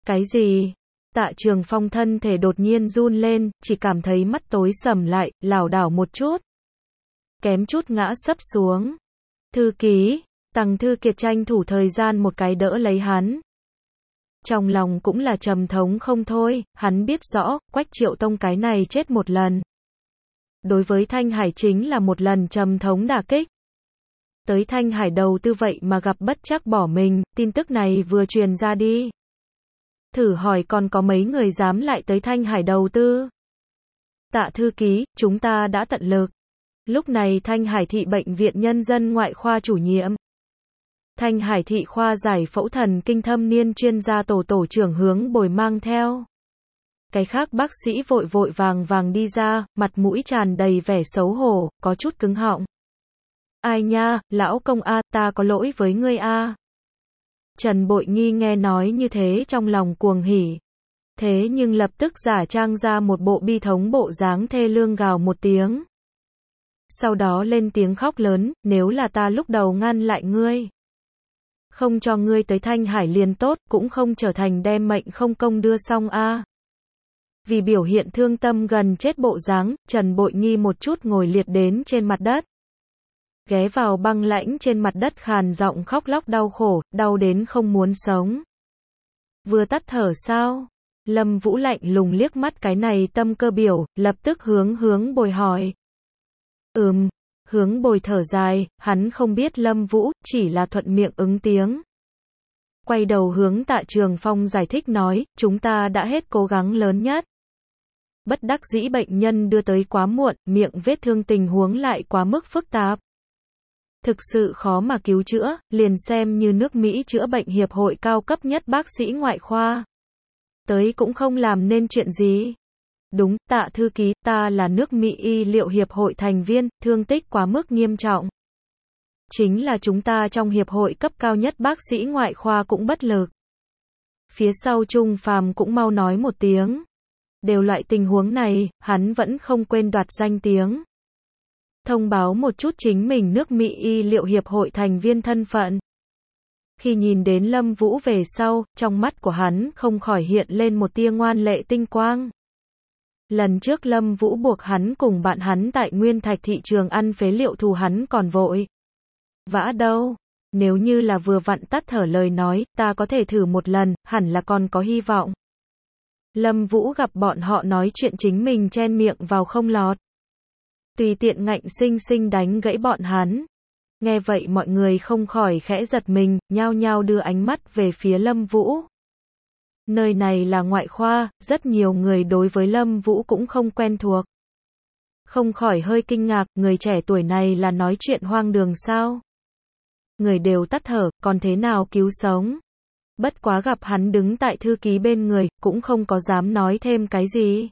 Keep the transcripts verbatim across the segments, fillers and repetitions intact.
Cái gì? Tạ Trường Phong thân thể đột nhiên run lên, chỉ cảm thấy mắt tối sầm lại, lảo đảo một chút. Kém chút ngã sấp xuống. Thư ký, Tằng Thư Kiệt tranh thủ thời gian một cái đỡ lấy hắn. Trong lòng cũng là trầm thống không thôi, hắn biết rõ, Quách Triệu Tông cái này chết một lần. Đối với Thanh Hải chính là một lần trầm thống đả kích. Tới Thanh Hải đầu tư vậy mà gặp bất trắc bỏ mình, tin tức này vừa truyền ra đi. Thử hỏi còn có mấy người dám lại tới Thanh Hải đầu tư? Tạ thư ký, chúng ta đã tận lực. Lúc này Thanh Hải thị bệnh viện nhân dân ngoại khoa chủ nhiệm. Thanh Hải thị khoa giải phẫu thần kinh thâm niên chuyên gia tổ tổ trưởng Hướng Bồi mang theo. Cái khác bác sĩ vội vội vàng vàng đi ra, mặt mũi tràn đầy vẻ xấu hổ, có chút cứng họng. Ai nha, lão công a, ta có lỗi với ngươi a. Trần Bội Nghi nghe nói như thế trong lòng cuồng hỉ. Thế nhưng lập tức giả trang ra một bộ bi thống bộ dáng thê lương gào một tiếng. Sau đó lên tiếng khóc lớn, nếu là ta lúc đầu ngăn lại ngươi. Không cho ngươi tới Thanh Hải liền tốt, cũng không trở thành đem mệnh không công đưa xong a. Vì biểu hiện thương tâm gần chết bộ dáng, Trần Bội Nghi một chút ngồi liệt đến trên mặt đất. Ghé vào băng lãnh trên mặt đất khàn giọng khóc lóc đau khổ, đau đến không muốn sống. Vừa tắt thở sao? Lâm Vũ lạnh lùng liếc mắt cái này tâm cơ biểu, lập tức hướng Hướng Bồi hỏi. Ừm, Hướng Bồi thở dài, hắn không biết Lâm Vũ, chỉ là thuận miệng ứng tiếng. Quay đầu hướng Tạ Trường Phong giải thích nói, chúng ta đã hết cố gắng lớn nhất. Bất đắc dĩ bệnh nhân đưa tới quá muộn, miệng vết thương tình huống lại quá mức phức tạp. Thực sự khó mà cứu chữa, liền xem như nước Mỹ chữa bệnh hiệp hội cao cấp nhất bác sĩ ngoại khoa. Tới cũng không làm nên chuyện gì. Đúng, Tạ thư ký, ta là nước Mỹ y liệu hiệp hội thành viên, thương tích quá mức nghiêm trọng. Chính là chúng ta trong hiệp hội cấp cao nhất bác sĩ ngoại khoa cũng bất lực. Phía sau Trung Phàm cũng mau nói một tiếng. Đều loại tình huống này, hắn vẫn không quên đoạt danh tiếng. Thông báo một chút chính mình nước Mỹ y liệu hiệp hội thành viên thân phận. Khi nhìn đến Lâm Vũ về sau, trong mắt của hắn không khỏi hiện lên một tia ngoan lệ tinh quang. Lần trước Lâm Vũ buộc hắn cùng bạn hắn tại Nguyên Thạch thị trường ăn phế liệu thù hắn còn vội vã đâu. Nếu như là vừa vặn tắt thở lời nói, ta có thể thử một lần, hẳn là còn có hy vọng. Lâm Vũ gặp bọn họ nói chuyện chính mình chen miệng vào không lọt. Tùy tiện ngạnh sinh sinh đánh gãy bọn hắn. Nghe vậy mọi người không khỏi khẽ giật mình, nhao nhao đưa ánh mắt về phía Lâm Vũ. Nơi này là ngoại khoa, rất nhiều người đối với Lâm Vũ cũng không quen thuộc. Không khỏi hơi kinh ngạc, người trẻ tuổi này là nói chuyện hoang đường sao? Người đều tắt thở, còn thế nào cứu sống? Bất quá gặp hắn đứng tại thư ký bên người, cũng không có dám nói thêm cái gì.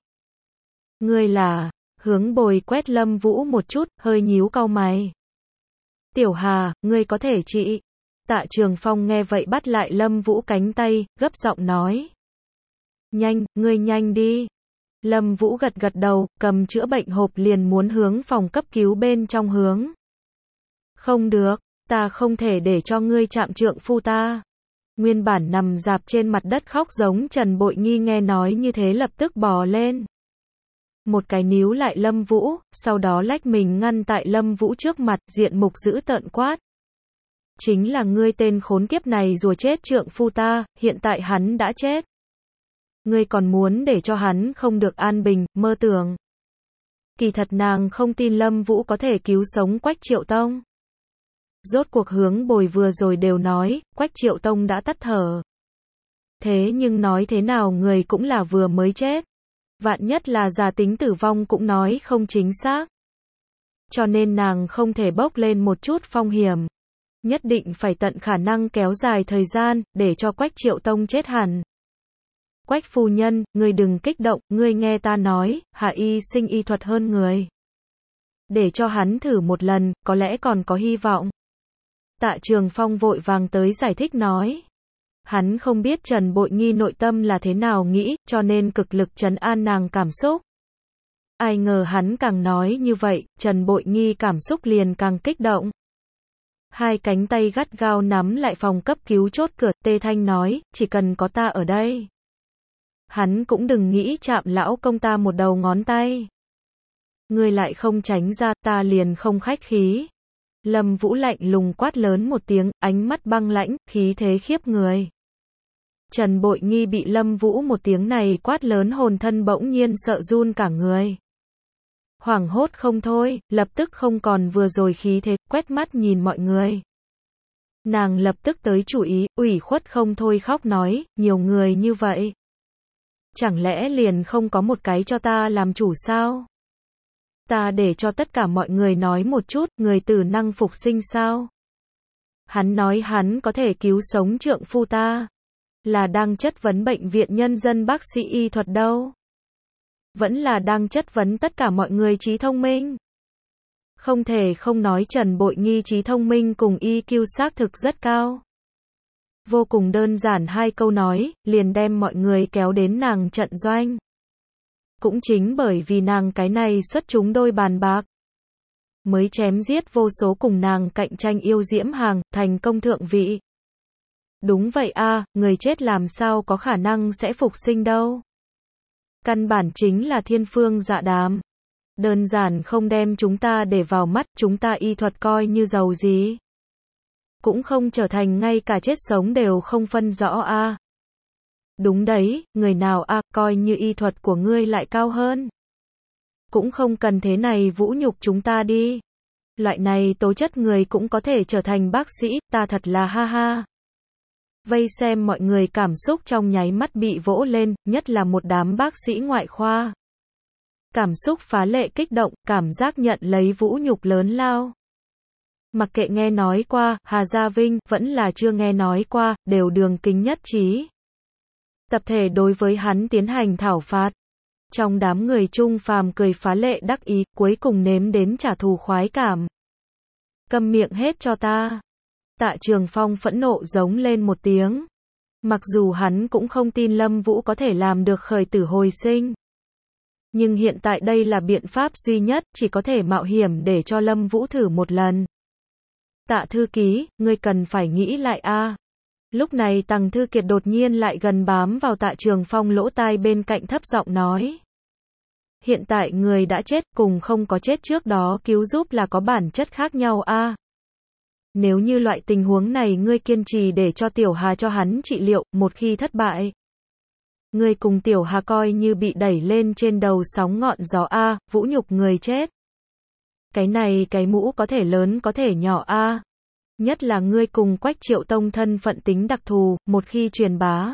Ngươi là... Hướng Bồi quét Lâm Vũ một chút, hơi nhíu cau mày. Tiểu Hà, ngươi có thể trị. Tạ Trường Phong nghe vậy bắt lại Lâm Vũ cánh tay, gấp giọng nói. Nhanh, ngươi nhanh đi. Lâm Vũ gật gật đầu, cầm chữa bệnh hộp liền muốn hướng phòng cấp cứu bên trong hướng. Không được, ta không thể để cho ngươi chạm trượng phu ta. Nguyên bản nằm dạp trên mặt đất khóc giống Trần Bội Nghi nghe nói như thế lập tức bò lên. Một cái níu lại Lâm Vũ, sau đó lách mình ngăn tại Lâm Vũ trước mặt, diện mục dữ tợn quát. Chính là ngươi tên khốn kiếp này rùa chết trượng phu ta, hiện tại hắn đã chết. Ngươi còn muốn để cho hắn không được an bình, mơ tưởng. Kỳ thật nàng không tin Lâm Vũ có thể cứu sống Quách Triệu Tông. Rốt cuộc Hướng Bồi vừa rồi đều nói, Quách Triệu Tông đã tắt thở. Thế nhưng nói thế nào người cũng là vừa mới chết. Vạn nhất là giả tính tử vong cũng nói không chính xác. Cho nên nàng không thể bốc lên một chút phong hiểm. Nhất định phải tận khả năng kéo dài thời gian, để cho Quách Triệu Tông chết hẳn. Quách phu nhân, ngươi đừng kích động, ngươi nghe ta nói, hạ y sinh y thuật hơn người. Để cho hắn thử một lần, có lẽ còn có hy vọng. Tạ Trường Phong vội vàng tới giải thích nói. Hắn không biết Trần Bội Nghi nội tâm là thế nào nghĩ, cho nên cực lực trấn an nàng cảm xúc. Ai ngờ hắn càng nói như vậy, Trần Bội Nghi cảm xúc liền càng kích động. Hai cánh tay gắt gao nắm lại phòng cấp cứu chốt cửa, Tê Thanh nói, chỉ cần có ta ở đây. Hắn cũng đừng nghĩ chạm lão công ta một đầu ngón tay. Ngươi lại không tránh ra, ta liền không khách khí. Lâm Vũ lạnh lùng quát lớn một tiếng, ánh mắt băng lãnh, khí thế khiếp người. Trần Bội Nghi bị Lâm Vũ một tiếng này quát lớn hồn thân bỗng nhiên sợ run cả người. Hoảng hốt không thôi, lập tức không còn vừa rồi khí thế, quét mắt nhìn mọi người. Nàng lập tức tới chủ ý, ủy khuất không thôi khóc nói, nhiều người như vậy. Chẳng lẽ liền không có một cái cho ta làm chủ sao? Ta để cho tất cả mọi người nói một chút, người tử năng phục sinh sao? Hắn nói hắn có thể cứu sống trượng phu ta. Là đang chất vấn bệnh viện nhân dân bác sĩ y thuật đâu? Vẫn là đang chất vấn tất cả mọi người trí thông minh? Không thể không nói Trần Bội Nghi trí thông minh cùng i kiu xác thực rất cao. Vô cùng đơn giản hai câu nói, liền đem mọi người kéo đến nàng trận doanh. Cũng chính bởi vì nàng cái này xuất chúng đôi bàn bạc, mới chém giết vô số cùng nàng cạnh tranh yêu diễm hàng, thành công thượng vị. Đúng vậy a, người chết làm sao có khả năng sẽ phục sinh đâu. Căn bản chính là thiên phương dạ đàm. Đơn giản không đem chúng ta để vào mắt, chúng ta y thuật coi như giàu gì. Cũng không trở thành ngay cả chết sống đều không phân rõ a. Đúng đấy, người nào a, coi như y thuật của ngươi lại cao hơn. Cũng không cần thế này vũ nhục chúng ta đi. Loại này tố chất người cũng có thể trở thành bác sĩ, ta thật là ha ha. Vây xem mọi người cảm xúc trong nháy mắt bị vỗ lên, nhất là một đám bác sĩ ngoại khoa. Cảm xúc phá lệ kích động, cảm giác nhận lấy vũ nhục lớn lao. Mặc kệ nghe nói qua, Hà Gia Vinh, vẫn là chưa nghe nói qua, đều đường kính nhất trí. Tập thể đối với hắn tiến hành thảo phạt. Trong đám người Trung Phàm cười phá lệ đắc ý, cuối cùng nếm đến trả thù khoái cảm. Câm miệng hết cho ta. Tạ Trường Phong phẫn nộ giống lên một tiếng. Mặc dù hắn cũng không tin Lâm Vũ có thể làm được khởi tử hồi sinh. Nhưng hiện tại đây là biện pháp duy nhất, chỉ có thể mạo hiểm để cho Lâm Vũ thử một lần. Tạ thư ký, ngươi cần phải nghĩ lại a. Lúc này Tằng Thư Kiệt đột nhiên lại gần bám vào Tạ Trường Phong lỗ tai bên cạnh thấp giọng nói. Hiện tại người đã chết cùng không có chết trước đó cứu giúp là có bản chất khác nhau a. Nếu như loại tình huống này ngươi kiên trì để cho Tiểu Hà cho hắn trị liệu, một khi thất bại, ngươi cùng Tiểu Hà coi như bị đẩy lên trên đầu sóng ngọn gió a, vũ nhục người chết. Cái này cái mũ có thể lớn có thể nhỏ a. Nhất là ngươi cùng Quách Triệu Tông thân phận tính đặc thù, một khi truyền bá,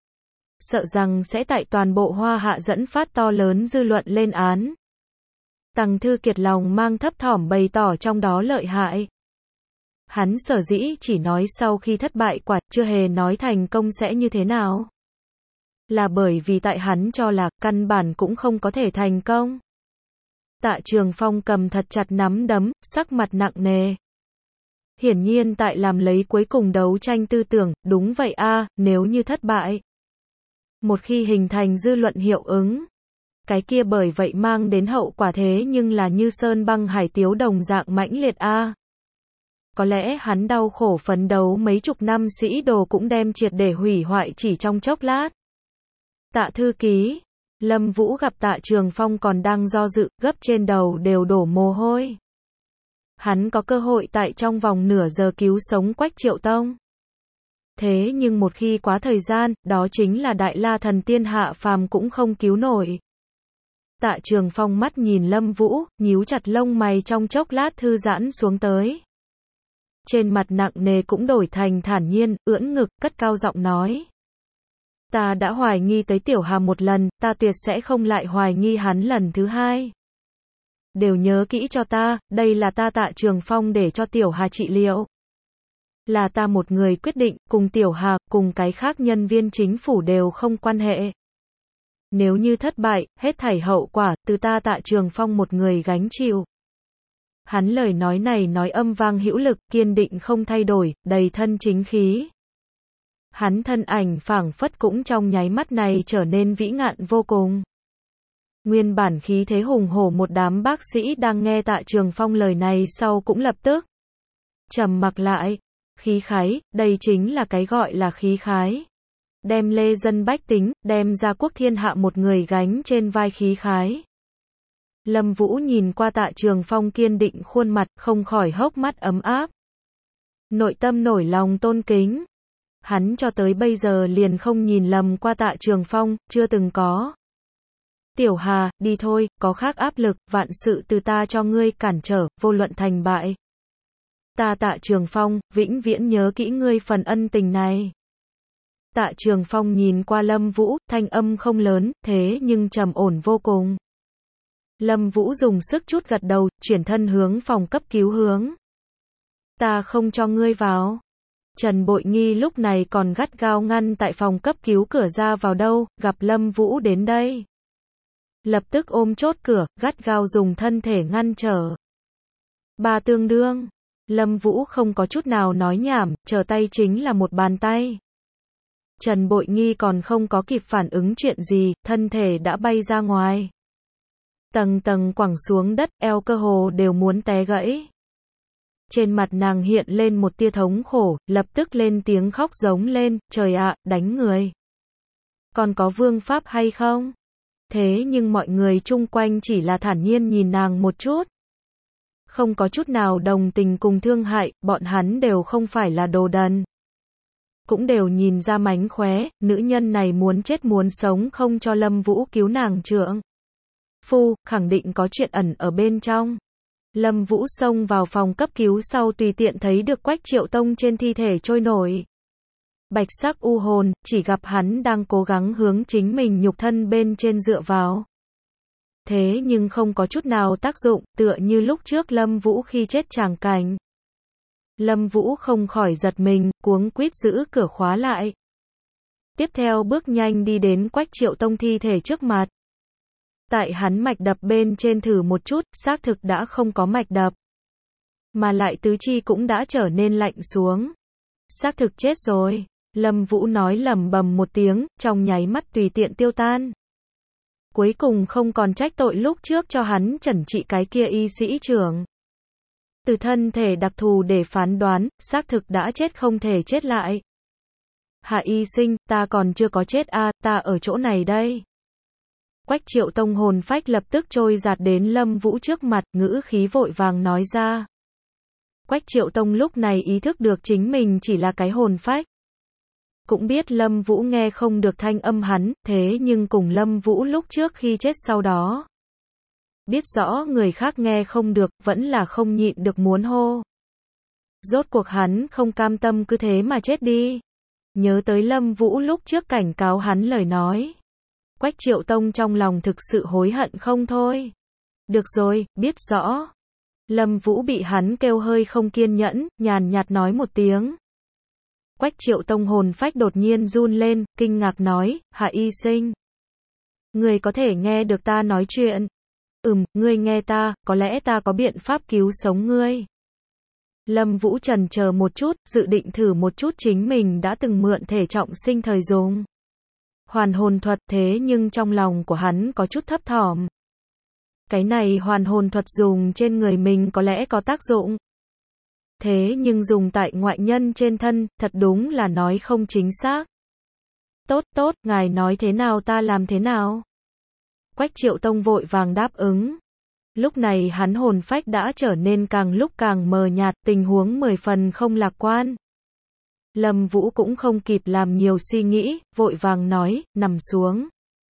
sợ rằng sẽ tại toàn bộ Hoa Hạ dẫn phát to lớn dư luận lên án. Tằng Thư Kiệt lòng mang thấp thỏm bày tỏ trong đó lợi hại. Hắn sở dĩ chỉ nói sau khi thất bại quả, chưa hề nói thành công sẽ như thế nào. Là bởi vì tại hắn cho là, căn bản cũng không có thể thành công. Tạ Trường Phong cầm thật chặt nắm đấm, sắc mặt nặng nề. Hiển nhiên tại làm lấy cuối cùng đấu tranh tư tưởng, đúng vậy a, nếu như thất bại. Một khi hình thành dư luận hiệu ứng, cái kia bởi vậy mang đến hậu quả thế nhưng là như sơn băng hải tiếu đồng dạng mãnh liệt a. Có lẽ hắn đau khổ phấn đấu mấy chục năm sĩ đồ cũng đem triệt để hủy hoại chỉ trong chốc lát. Tạ thư ký, Lâm Vũ gặp Tạ Trường Phong còn đang do dự, gấp trên đầu đều đổ mồ hôi. Hắn có cơ hội tại trong vòng nửa giờ cứu sống Quách Triệu Tông. Thế nhưng một khi quá thời gian, đó chính là Đại La Thần Tiên hạ phàm cũng không cứu nổi. Tạ Trường Phong mắt nhìn Lâm Vũ, nhíu chặt lông mày trong chốc lát thư giãn xuống tới. Trên mặt nặng nề cũng đổi thành thản nhiên, ưỡn ngực, cất cao giọng nói. Ta đã hoài nghi tới Tiểu Hà một lần, ta tuyệt sẽ không lại hoài nghi hắn lần thứ hai. Đều nhớ kỹ cho ta, đây là ta Tạ Trường Phong để cho Tiểu Hà trị liệu. Là ta một người quyết định, cùng Tiểu Hà, cùng cái khác nhân viên chính phủ đều không quan hệ. Nếu như thất bại, hết thảy hậu quả, từ ta Tạ Trường Phong một người gánh chịu. Hắn lời nói này nói âm vang hữu lực, kiên định không thay đổi, đầy thân chính khí. Hắn thân ảnh phảng phất cũng trong nháy mắt này trở nên vĩ ngạn vô cùng. Nguyên bản khí thế hùng hổ một đám bác sĩ đang nghe Tạ Trường Phong lời này sau cũng lập tức trầm mặc lại. Khí khái, đây chính là cái gọi là khí khái. đem lê dân bách tính, đem gia quốc thiên hạ một người gánh trên vai khí khái. Lâm Vũ nhìn qua Tạ Trường Phong kiên định khuôn mặt, không khỏi hốc mắt ấm áp. Nội tâm nổi lòng tôn kính. Hắn cho tới bây giờ liền không nhìn lầm qua Tạ Trường Phong, chưa từng có. Tiểu Hà, đi thôi, có khác áp lực, vạn sự từ ta cho ngươi cản trở, vô luận thành bại. Ta Tạ Trường Phong, vĩnh viễn nhớ kỹ ngươi phần ân tình này. Tạ Trường Phong nhìn qua Lâm Vũ, thanh âm không lớn, thế nhưng trầm ổn vô cùng. Lâm Vũ dùng sức chút gật đầu, chuyển thân hướng phòng cấp cứu hướng. Ta không cho ngươi vào. Trần Bội Nghi lúc này còn gắt gao ngăn tại phòng cấp cứu cửa ra vào đâu, gặp Lâm Vũ đến đây. Lập tức ôm chốt cửa, gắt gao dùng thân thể ngăn trở. Bà tương đương. Lâm Vũ không có chút nào nói nhảm, trở tay chính là một bàn tay. Trần Bội Nghi còn không có kịp phản ứng chuyện gì, thân thể đã bay ra ngoài. Tầng tầng quẳng xuống đất, eo cơ hồ đều muốn té gãy. Trên mặt nàng hiện lên một tia thống khổ, lập tức lên tiếng khóc giống lên, trời ạ, đánh người. Còn có vương pháp hay không? Thế nhưng mọi người chung quanh chỉ là thản nhiên nhìn nàng một chút. Không có chút nào đồng tình cùng thương hại, bọn hắn đều không phải là đồ đần. Cũng đều nhìn ra mánh khóe, nữ nhân này muốn chết muốn sống không cho Lâm Vũ cứu nàng trượng. Phu, khẳng định có chuyện ẩn ở bên trong. Lâm Vũ xông vào phòng cấp cứu sau tùy tiện thấy được Quách Triệu Tông trên thi thể trôi nổi. Bạch sắc u hồn, chỉ gặp hắn đang cố gắng hướng chính mình nhục thân bên trên dựa vào. Thế nhưng không có chút nào tác dụng, tựa như lúc trước Lâm Vũ khi chết tràng cảnh. Lâm Vũ không khỏi giật mình, cuống quýt giữ cửa khóa lại. Tiếp theo bước nhanh đi đến Quách Triệu Tông thi thể trước mặt. Tại hắn mạch đập bên trên thử một chút, xác thực đã không có mạch đập. Mà lại tứ chi cũng đã trở nên lạnh xuống. Xác thực chết rồi. Lâm Vũ nói lẩm bẩm một tiếng, trong nháy mắt tùy tiện tiêu tan. Cuối cùng không còn trách tội lúc trước cho hắn chẩn trị cái kia y sĩ trưởng. Từ thân thể đặc thù để phán đoán, xác thực đã chết không thể chết lại. Hạ y sinh, ta còn chưa có chết a, à, ta ở chỗ này đây. Quách Triệu Tông hồn phách lập tức trôi giạt đến Lâm Vũ trước mặt, ngữ khí vội vàng nói ra. Quách Triệu Tông lúc này ý thức được chính mình chỉ là cái hồn phách. Cũng biết Lâm Vũ nghe không được thanh âm hắn, thế nhưng cùng Lâm Vũ lúc trước khi chết sau đó. Biết rõ người khác nghe không được, vẫn là không nhịn được muốn hô. Rốt cuộc hắn không cam tâm cứ thế mà chết đi. Nhớ tới Lâm Vũ lúc trước cảnh cáo hắn lời nói. Quách Triệu Tông trong lòng thực sự hối hận không thôi. Được rồi, biết rõ. Lâm Vũ bị hắn kêu hơi không kiên nhẫn, nhàn nhạt nói một tiếng. Quách Triệu Tông hồn phách đột nhiên run lên, kinh ngạc nói, Hạ y sinh. Người có thể nghe được ta nói chuyện. Ừm, ngươi nghe ta, có lẽ ta có biện pháp cứu sống ngươi. Lâm Vũ chần chờ một chút, dự định thử một chút chính mình đã từng mượn thể trọng sinh thời dùng. Hoàn hồn thuật, thế nhưng trong lòng của hắn có chút thấp thỏm. Cái này hoàn hồn thuật dùng trên người mình có lẽ có tác dụng. Thế nhưng dùng tại ngoại nhân trên thân, thật đúng là nói không chính xác. Tốt tốt, ngài nói thế nào ta làm thế nào. Quách Triệu Tông vội vàng đáp ứng. Lúc này hắn hồn phách đã trở nên càng lúc càng mờ nhạt, tình huống mười phần không lạc quan. Lâm Vũ cũng không kịp làm nhiều suy nghĩ, vội vàng nói, nằm xuống.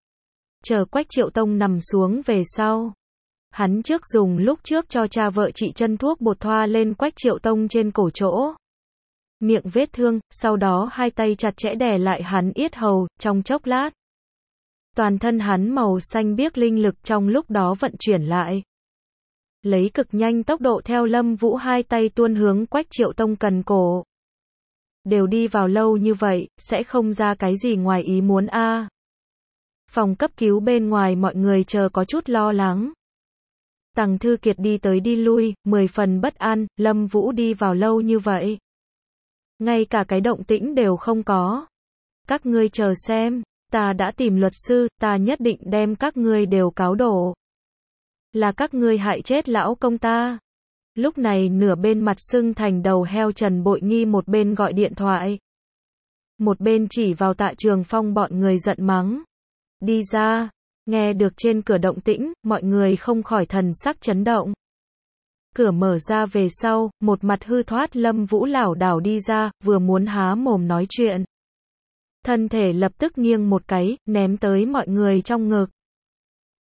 Chờ Quách Triệu Tông nằm xuống về sau. Hắn trước dùng lúc trước cho cha vợ trị chân thuốc bột thoa lên Quách Triệu Tông trên cổ chỗ. Miệng vết thương, sau đó hai tay chặt chẽ đè lại hắn yết hầu, trong chốc lát. Toàn thân hắn màu xanh biếc linh lực trong lúc đó vận chuyển lại. Lấy cực nhanh tốc độ theo Lâm Vũ hai tay tuôn hướng Quách Triệu Tông cần cổ. Đều đi vào lâu như vậy, sẽ không ra cái gì ngoài ý muốn a. À. Phòng cấp cứu bên ngoài mọi người chờ có chút lo lắng. Tằng Thư Kiệt đi tới đi lui, mười phần bất an, Lâm Vũ đi vào lâu như vậy. Ngay cả cái động tĩnh đều không có. Các ngươi chờ xem, ta đã tìm luật sư, ta nhất định đem các ngươi đều cáo đổ. Là các ngươi hại chết lão công ta. Lúc này nửa bên mặt sưng thành đầu heo Trần Bội Nghi một bên gọi điện thoại. một bên chỉ vào Tạ Trường Phong bọn người giận mắng. Đi ra. Nghe được trên cửa động tĩnh, mọi người không khỏi thần sắc chấn động. Cửa mở ra về sau, một mặt hư thoát Lâm Vũ lảo đảo đi ra, vừa muốn há mồm nói chuyện. Thân thể lập tức nghiêng một cái, ném tới mọi người trong ngực.